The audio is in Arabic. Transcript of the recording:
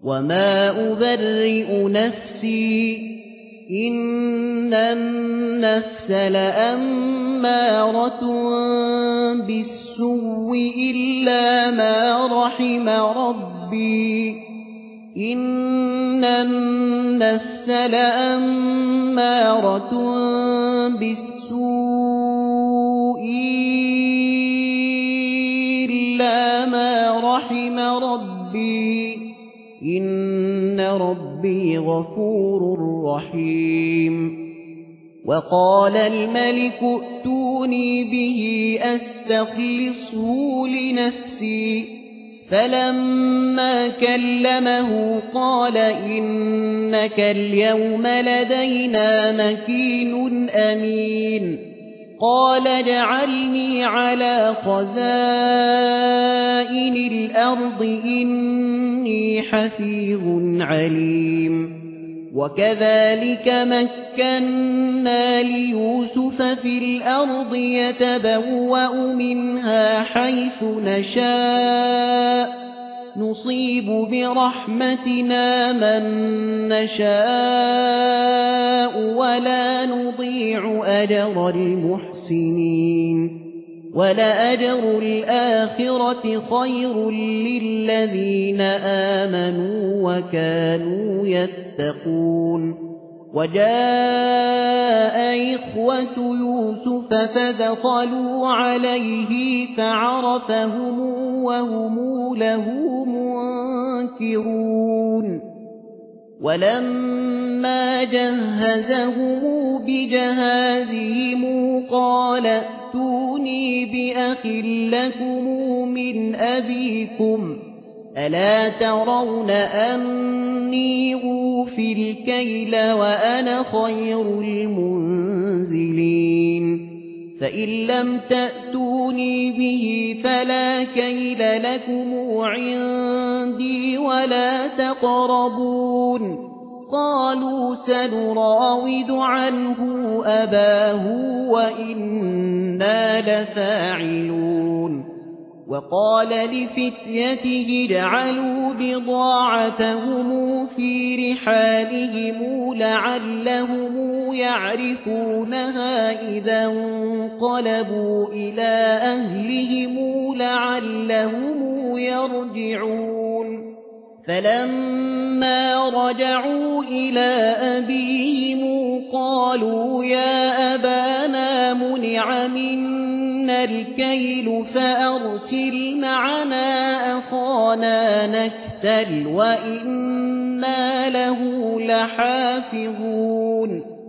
وما أبرئ نفسي إن النفس لأمارة بالسوء إلا ما رحم ربي إن النفس لأمارة بالسوء إلا ما رحم ربي إن ربي غفور رحيم وقال الملك ائتوني به أستخلصه لنفسي فلما كلمه قال إنك اليوم لدينا مكين أمين قال اجعلني على خزائن الأرض إني حفيظ عليم وكذلك مكنا ليوسف في الأرض يتبوأ منها حيث نشاء نصيب برحمتنا من نشاء ولا نضيع أجر المحسنين ولأجر الآخرة خير للذين آمنوا وكانوا يتقون وجاء إخوة يوسف فدخلوا عليه فعرفهم وهم له منكرون ولما جهزهم بجهازهم قال ائتوني بأخ لكم من أبيكم ألا ترون أني أوفي الكيل وأنا خير المنزلين فإن لم تأتوني به فلا كيل لكم عندي ولا تقربون قالوا سنراود عنه أباه وإنا لفاعلون وقال لفتيته اجعلوا بضاعتهم في رحالهم لعلهم يعرفونها إذا انقلبوا إلى أهلهم لعلهم يرجعون فلما رجعوا إلى أبيهم قالوا يا أبانا منع منا الكيل فأرسل معنا أخانا نكتل وإنا له لحافظون